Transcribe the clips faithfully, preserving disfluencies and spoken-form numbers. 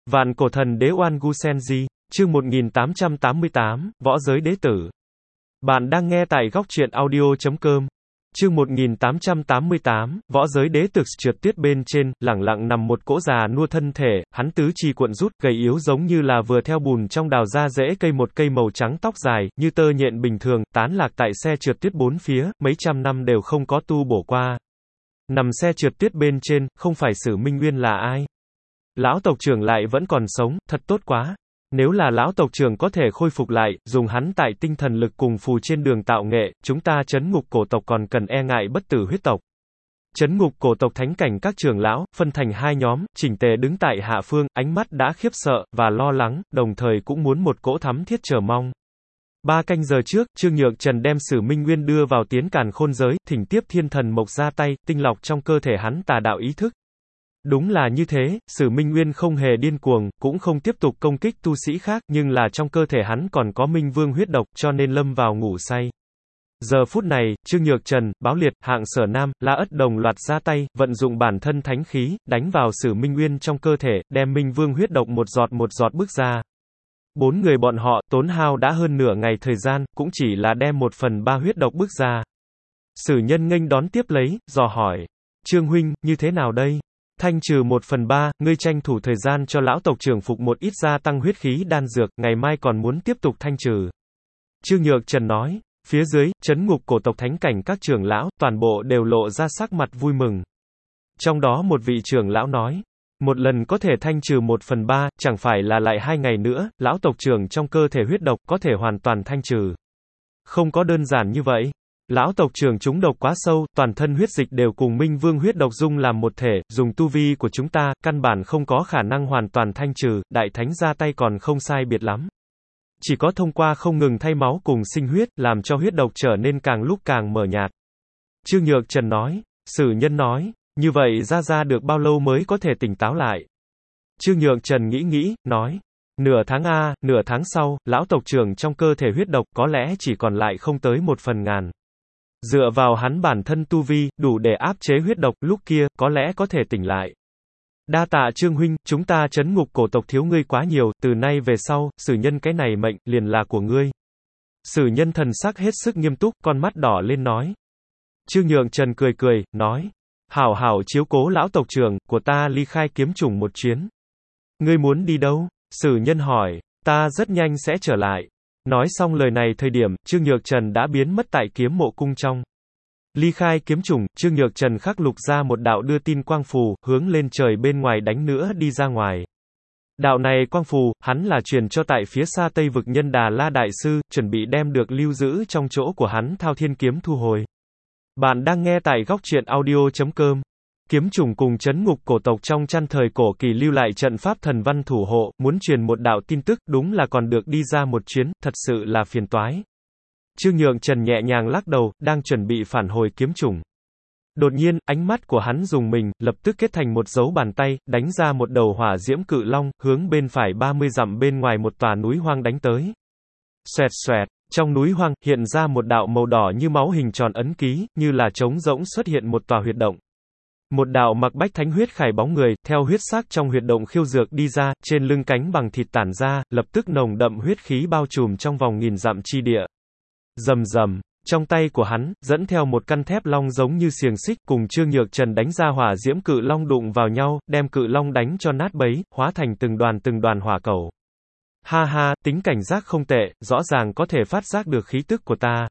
Vạn cổ thần đế Oan Gu Senji, chương một nghìn tám trăm tám mươi tám, Võ giới đế tử. Bạn đang nghe tại góc truyện audio chấm com. Chương một nghìn tám trăm tám mươi tám, Võ giới đế tử. Trượt tuyết bên trên, lẳng lặng nằm một cỗ già nua thân thể, hắn tứ chi cuộn rút, gầy yếu giống như là vừa theo bùn trong đào ra rễ cây, một cây màu trắng tóc dài, như tơ nhện bình thường, tán lạc tại xe trượt tuyết bốn phía, mấy trăm năm đều không có tu bổ qua. Nằm xe trượt tuyết bên trên, không phải Sử Minh Nguyên là ai? Lão tộc trưởng lại vẫn còn sống, thật tốt quá. Nếu là lão tộc trưởng có thể khôi phục lại, dùng hắn tại tinh thần lực cùng phù trên đường tạo nghệ, chúng ta trấn ngục cổ tộc còn cần e ngại bất tử huyết tộc. Trấn ngục cổ tộc thánh cảnh các trưởng lão, phân thành hai nhóm, chỉnh tề đứng tại hạ phương, ánh mắt đã khiếp sợ, và lo lắng, đồng thời cũng muốn một cỗ thắm thiết chờ mong. Ba canh giờ trước, Trương Nhược Trần đem Sử Minh Nguyên đưa vào Tiến Càn Khôn giới, thỉnh tiếp thiên thần mộc ra tay, tinh lọc trong cơ thể hắn tà đạo ý thức. Đúng là như thế, Sử Minh Nguyên không hề điên cuồng, cũng không tiếp tục công kích tu sĩ khác, nhưng là trong cơ thể hắn còn có Minh Vương huyết độc, cho nên lâm vào ngủ say. Giờ phút này, Trương Nhược Trần, Báo Liệt, Hạng Sở Nam, La Ất đồng loạt ra tay, vận dụng bản thân thánh khí, đánh vào Sử Minh Nguyên trong cơ thể, đem Minh Vương huyết độc một giọt một giọt bước ra. Bốn người bọn họ, tốn hao đã hơn nửa ngày thời gian, cũng chỉ là đem một phần ba huyết độc bước ra. Sử Nhân nghênh đón tiếp lấy, dò hỏi. Trương huynh, như thế nào đây? Thanh trừ một phần ba, ngươi tranh thủ thời gian cho lão tộc trưởng phục một ít gia tăng huyết khí đan dược, ngày mai còn muốn tiếp tục thanh trừ. Trương Nhược Trần nói, phía dưới, trấn ngục cổ tộc thánh cảnh các trưởng lão, toàn bộ đều lộ ra sắc mặt vui mừng. Trong đó một vị trưởng lão nói, một lần có thể thanh trừ một phần ba, chẳng phải là lại hai ngày nữa, lão tộc trưởng trong cơ thể huyết độc, có thể hoàn toàn thanh trừ. Không có đơn giản như vậy. Lão tộc trưởng chúng độc quá sâu, toàn thân huyết dịch đều cùng Minh Vương huyết độc dung làm một thể, dùng tu vi của chúng ta, căn bản không có khả năng hoàn toàn thanh trừ, đại thánh ra tay còn không sai biệt lắm. Chỉ có thông qua không ngừng thay máu cùng sinh huyết, làm cho huyết độc trở nên càng lúc càng mờ nhạt. Trương Nhược Trần nói, Sử Nhân nói, như vậy ra ra được bao lâu mới có thể tỉnh táo lại? Trương Nhược Trần nghĩ nghĩ, nói, nửa tháng a, nửa tháng sau, lão tộc trưởng trong cơ thể huyết độc có lẽ chỉ còn lại không tới một phần ngàn. Dựa vào hắn bản thân tu vi, đủ để áp chế huyết độc, lúc kia, có lẽ có thể tỉnh lại. Đa tạ Trương huynh, chúng ta trấn ngục cổ tộc thiếu ngươi quá nhiều, từ nay về sau, Sử Nhân cái này mệnh, liền là của ngươi. Sử Nhân thần sắc hết sức nghiêm túc, con mắt đỏ lên nói. Trương Nhược Trần cười cười, nói, hảo hảo chiếu cố lão tộc trưởng, của ta ly khai kiếm chủng một chuyến. Ngươi muốn đi đâu? Sử Nhân hỏi, ta rất nhanh sẽ trở lại. Nói xong lời này thời điểm, Trương Nhược Trần đã biến mất tại kiếm mộ cung trong. Ly khai kiếm chủng, Trương Nhược Trần khắc lục ra một đạo đưa tin quang phù, hướng lên trời bên ngoài đánh nữa đi ra ngoài. Đạo này quang phù, hắn là truyền cho tại phía xa Tây vực Nhân Đà La Đại Sư, chuẩn bị đem được lưu giữ trong chỗ của hắn Thao Thiên Kiếm thu hồi. Bạn đang nghe tại góc truyện audio chấm com. Kiếm chủng cùng trấn ngục cổ tộc trong chăn thời cổ kỳ lưu lại trận pháp thần văn thủ hộ, muốn truyền một đạo tin tức, đúng là còn được đi ra một chuyến, thật sự là phiền toái. Trương Nhược Trần nhẹ nhàng lắc đầu, đang chuẩn bị phản hồi kiếm chủng. Đột nhiên, ánh mắt của hắn dùng mình, lập tức kết thành một dấu bàn tay, đánh ra một đầu hỏa diễm cự long, hướng bên phải ba mươi dặm bên ngoài một tòa núi hoang đánh tới. Xoẹt xoẹt. Trong núi hoang, hiện ra một đạo màu đỏ như máu hình tròn ấn ký, như là trống rỗng xuất hiện một tòa huyệt động. Một đạo mặc bách thánh huyết khải bóng người, theo huyết sắc trong huyệt động khiêu dược đi ra, trên lưng cánh bằng thịt tản ra, lập tức nồng đậm huyết khí bao trùm trong vòng nghìn dặm chi địa. Rầm rầm, trong tay của hắn, dẫn theo một căn thép long giống như xiềng xích, cùng Trương Nhược Trần đánh ra hỏa diễm cự long đụng vào nhau, đem cự long đánh cho nát bấy, hóa thành từng đoàn từng đoàn hỏa cầu. Ha ha, tính cảnh giác không tệ, rõ ràng có thể phát giác được khí tức của ta.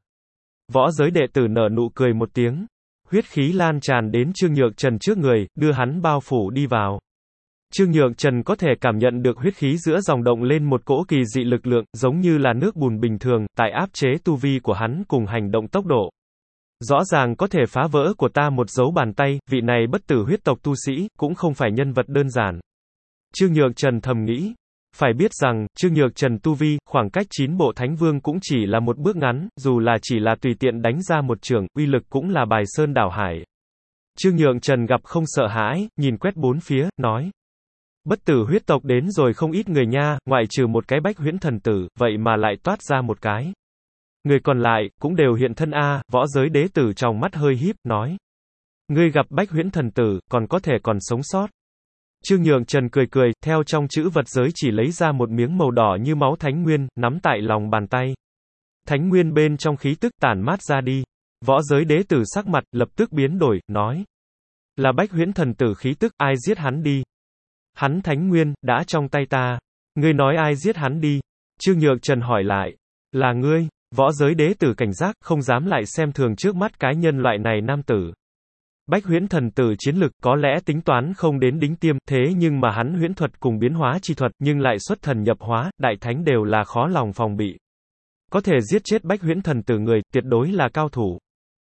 Võ giới đệ tử nở nụ cười một tiếng. Huyết khí lan tràn đến Trương Nhược Trần trước người, đưa hắn bao phủ đi vào. Trương Nhược Trần có thể cảm nhận được huyết khí giữa dòng động lên một cỗ kỳ dị lực lượng, giống như là nước bùn bình thường, tại áp chế tu vi của hắn cùng hành động tốc độ. Rõ ràng có thể phá vỡ của ta một dấu bàn tay, vị này bất tử huyết tộc tu sĩ, cũng không phải nhân vật đơn giản. Trương Nhược Trần thầm nghĩ. Phải biết rằng, Trương Nhược Trần tu vi, khoảng cách chín bộ thánh vương cũng chỉ là một bước ngắn, dù là chỉ là tùy tiện đánh ra một trường, uy lực cũng là bài sơn đảo hải. Trương Nhược Trần gặp không sợ hãi, nhìn quét bốn phía, nói. Bất tử huyết tộc đến rồi không ít người nha, ngoại trừ một cái Bách Huyễn thần tử, vậy mà lại toát ra một cái. Người còn lại, cũng đều hiện thân a. Võ giới đế tử trong mắt hơi híp, nói. Ngươi gặp Bách Huyễn thần tử, còn có thể còn sống sót. Trương Nhượng Trần cười cười, theo trong chữ vật giới chỉ lấy ra một miếng màu đỏ như máu thánh nguyên, nắm tại lòng bàn tay. Thánh nguyên bên trong khí tức tản mát ra đi. Võ giới đế tử sắc mặt, lập tức biến đổi, nói. Là Bách Huyễn thần tử khí tức, ai giết hắn đi? Hắn thánh nguyên, đã trong tay ta. Ngươi nói ai giết hắn đi? Trương Nhượng Trần hỏi lại. Là ngươi. Võ giới đế tử cảnh giác, không dám lại xem thường trước mắt cái nhân loại này nam tử. Bách Huyễn thần tử chiến lực có lẽ tính toán không đến đỉnh tiêm, thế nhưng mà hắn huyễn thuật cùng biến hóa chi thuật, nhưng lại xuất thần nhập hóa, đại thánh đều là khó lòng phòng bị. Có thể giết chết Bách Huyễn thần tử người, tuyệt đối là cao thủ.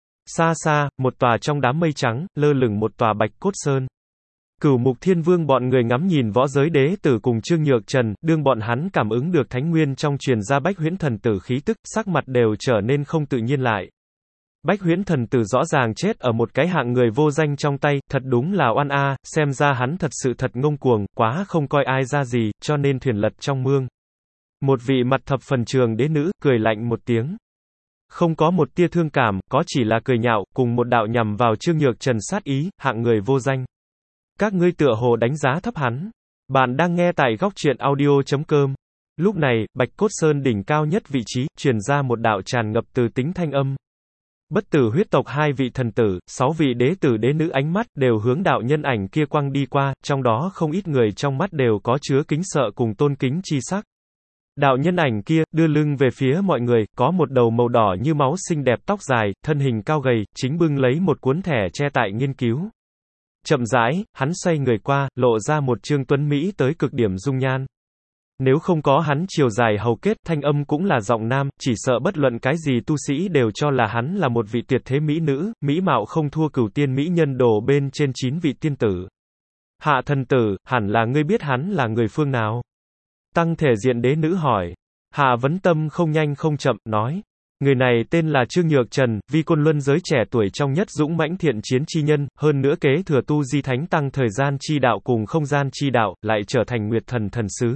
Xa xa, một tòa trong đám mây trắng, lơ lửng một tòa bạch cốt sơn. Cửu Mục Thiên Vương bọn người ngắm nhìn võ giới đế tử cùng Trương Nhượng Trần, đương bọn hắn cảm ứng được thánh nguyên trong truyền ra Bách Huyễn thần tử khí tức, sắc mặt đều trở nên không tự nhiên lại. Bách Huyễn thần tử rõ ràng chết ở một cái hạng người vô danh trong tay, thật đúng là oan a, xem ra hắn thật sự thật ngông cuồng, quá không coi ai ra gì, cho nên thuyền lật trong mương. Một vị mặt thập phần trường đế nữ, cười lạnh một tiếng. Không có một tia thương cảm, có chỉ là cười nhạo, cùng một đạo nhằm vào Trương Nhượng Trần sát ý, hạng người vô danh. Các ngươi tựa hồ đánh giá thấp hắn. Bạn đang nghe tại góc truyện audio chấm com. Lúc này, Bạch Cốt Sơn đỉnh cao nhất vị trí, truyền ra một đạo tràn ngập từ tính thanh âm. Bất tử huyết tộc hai vị thần tử, sáu vị đế tử đế nữ ánh mắt, đều hướng đạo nhân ảnh kia quăng đi qua, trong đó không ít người trong mắt đều có chứa kính sợ cùng tôn kính chi sắc. Đạo nhân ảnh kia, đưa lưng về phía mọi người, có một đầu màu đỏ như máu xinh đẹp tóc dài, thân hình cao gầy, chính bưng lấy một cuốn thẻ che tại nghiên cứu. Chậm rãi, hắn xoay người qua, lộ ra một trương tuấn Mỹ tới cực điểm dung nhan. Nếu không có hắn chiều dài hầu kết, thanh âm cũng là giọng nam, chỉ sợ bất luận cái gì tu sĩ đều cho là hắn là một vị tuyệt thế mỹ nữ, mỹ mạo không thua cửu tiên mỹ nhân đồ bên trên chín vị tiên tử. Hạ thần tử, hẳn là ngươi biết hắn là người phương nào? Tăng thể diện đế nữ hỏi. Hạ Vấn Tâm không nhanh không chậm, nói. Người này tên là Trương Nhượng Trần, vi côn luân giới trẻ tuổi trong nhất dũng mãnh thiện chiến chi nhân, hơn nữa kế thừa tu di thánh tăng thời gian chi đạo cùng không gian chi đạo, lại trở thành nguyệt thần thần sứ.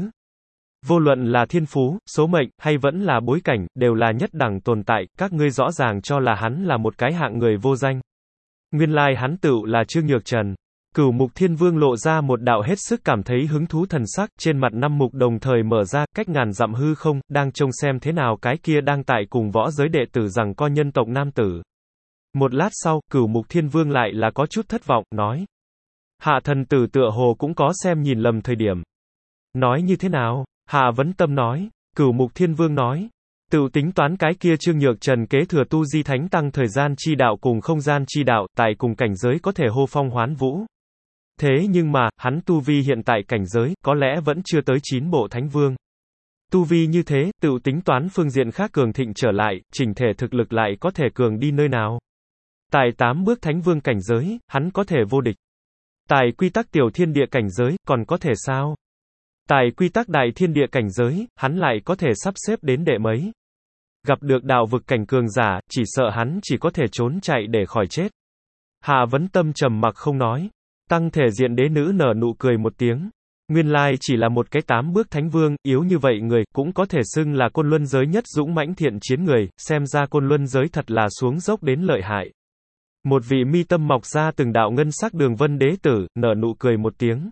Vô luận là thiên phú, số mệnh, hay vẫn là bối cảnh, đều là nhất đẳng tồn tại, các ngươi rõ ràng cho là hắn là một cái hạng người vô danh. Nguyên lai hắn tựu là Trương Nhượng Trần. Cửu Mục Thiên Vương lộ ra một đạo hết sức cảm thấy hứng thú thần sắc, trên mặt năm mục đồng thời mở ra, cách ngàn dặm hư không, đang trông xem thế nào cái kia đang tại cùng võ giới đệ tử rằng con nhân tộc nam tử. Một lát sau, Cửu Mục Thiên Vương lại là có chút thất vọng, nói. Hạ thần tử tựa hồ cũng có xem nhìn lầm thời điểm. Nói như thế nào? Hạ Vấn Tâm nói. Cửu Mục Thiên Vương nói. Tự tính toán cái kia Trương Nhượng Trần kế thừa tu di thánh tăng thời gian chi đạo cùng không gian chi đạo, tại cùng cảnh giới có thể hô phong hoán vũ. Thế nhưng mà, hắn tu vi hiện tại cảnh giới, có lẽ vẫn chưa tới chín bộ thánh vương. Tu vi như thế, tự tính toán phương diện khác cường thịnh trở lại, chỉnh thể thực lực lại có thể cường đi nơi nào. Tại tám bước thánh vương cảnh giới, hắn có thể vô địch. Tại quy tắc tiểu thiên địa cảnh giới, còn có thể sao? Tại quy tắc đại thiên địa cảnh giới, hắn lại có thể sắp xếp đến đệ mấy. Gặp được đạo vực cảnh cường giả, chỉ sợ hắn chỉ có thể trốn chạy để khỏi chết. Hạ Vấn Tâm trầm mặc không nói. Tăng thể diện đế nữ nở nụ cười một tiếng. Nguyên lai chỉ là một cái tám bước thánh vương, yếu như vậy người, cũng có thể xưng là côn luân giới nhất dũng mãnh thiện chiến người, xem ra côn luân giới thật là xuống dốc đến lợi hại. Một vị mi tâm mọc ra từng đạo ngân sắc đường vân đế tử, nở nụ cười một tiếng.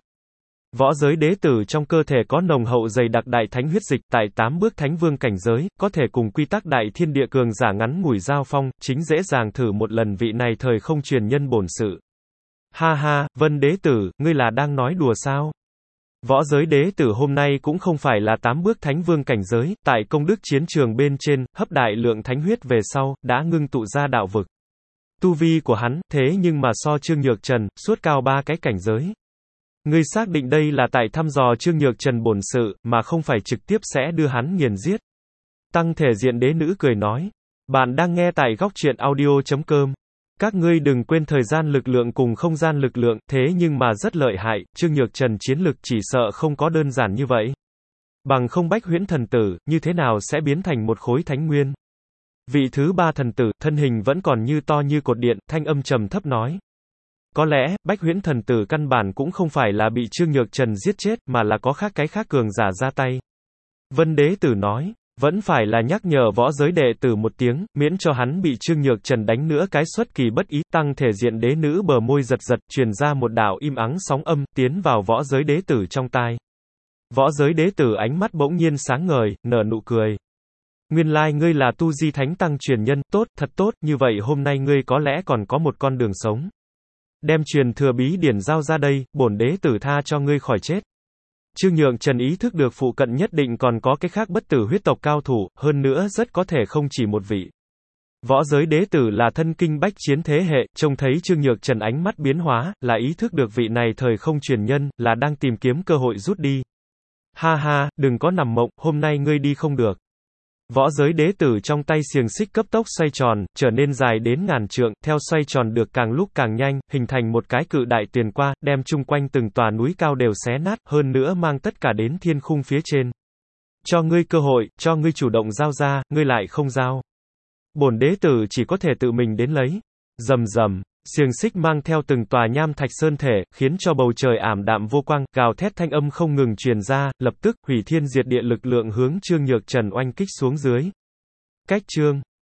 Võ giới đế tử trong cơ thể có nồng hậu dày đặc đại thánh huyết dịch, tại tám bước thánh vương cảnh giới, có thể cùng quy tắc đại thiên địa cường giả ngắn ngủi giao phong, chính dễ dàng thử một lần vị này thời không truyền nhân bổn sự. Ha ha, Vân đế tử, ngươi là đang nói đùa sao? Võ giới đế tử hôm nay cũng không phải là tám bước thánh vương cảnh giới, tại công đức chiến trường bên trên, hấp đại lượng thánh huyết về sau, đã ngưng tụ ra đạo vực. Tu vi của hắn, thế nhưng mà so Trương Nhượng Trần, suốt cao ba cái cảnh giới. Ngươi xác định đây là tại thăm dò Trương Nhượng Trần bổn sự, mà không phải trực tiếp sẽ đưa hắn nghiền giết. Tăng thể diện đế nữ cười nói. Bạn đang nghe tại góc truyện audio chấm com. Các ngươi đừng quên thời gian lực lượng cùng không gian lực lượng, thế nhưng mà rất lợi hại, Trương Nhượng Trần chiến lực chỉ sợ không có đơn giản như vậy. Bằng không Bách Huyễn thần tử, như thế nào sẽ biến thành một khối thánh nguyên? Vị thứ ba thần tử, thân hình vẫn còn như to như cột điện, thanh âm trầm thấp nói. Có lẽ, Bách Huyễn thần tử căn bản cũng không phải là bị Trương Nhượng Trần giết chết, mà là có khác cái khác cường giả ra tay. Vân đế tử nói. Vẫn phải là nhắc nhở võ giới đệ tử một tiếng, miễn cho hắn bị Trương Nhược Trần đánh nữa cái xuất kỳ bất ý, tăng thể diện đế nữ bờ môi giật giật, truyền ra một đạo im ắng sóng âm, tiến vào võ giới đế tử trong tai. Võ giới đế tử ánh mắt bỗng nhiên sáng ngời, nở nụ cười. Nguyên lai ngươi là Tu Di Thánh Tăng truyền nhân, tốt, thật tốt, như vậy hôm nay ngươi có lẽ còn có một con đường sống. Đem truyền thừa bí điển giao ra đây, bổn đế tử tha cho ngươi khỏi chết. Trương Nhượng Trần ý thức được phụ cận nhất định còn có cái khác bất tử huyết tộc cao thủ, hơn nữa rất có thể không chỉ một vị. Võ giới đế tử là thân kinh bách chiến thế hệ, trông thấy Trương Nhược Trần ánh mắt biến hóa, là ý thức được vị này thời không truyền nhân, là đang tìm kiếm cơ hội rút đi. Ha ha, đừng có nằm mộng, hôm nay ngươi đi không được. Võ giới đế tử trong tay xiềng xích cấp tốc xoay tròn, trở nên dài đến ngàn trượng, theo xoay tròn được càng lúc càng nhanh, hình thành một cái cự đại tuyền qua, đem chung quanh từng tòa núi cao đều xé nát, hơn nữa mang tất cả đến thiên khung phía trên. Cho ngươi cơ hội, cho ngươi chủ động giao ra, ngươi lại không giao. Bổn đế tử chỉ có thể tự mình đến lấy. Rầm rầm. Xiềng xích mang theo từng tòa nham thạch sơn thể, khiến cho bầu trời ảm đạm vô quang, gào thét thanh âm không ngừng truyền ra, lập tức, hủy thiên diệt địa lực lượng hướng Trương Nhược Trần oanh kích xuống dưới. Cách chương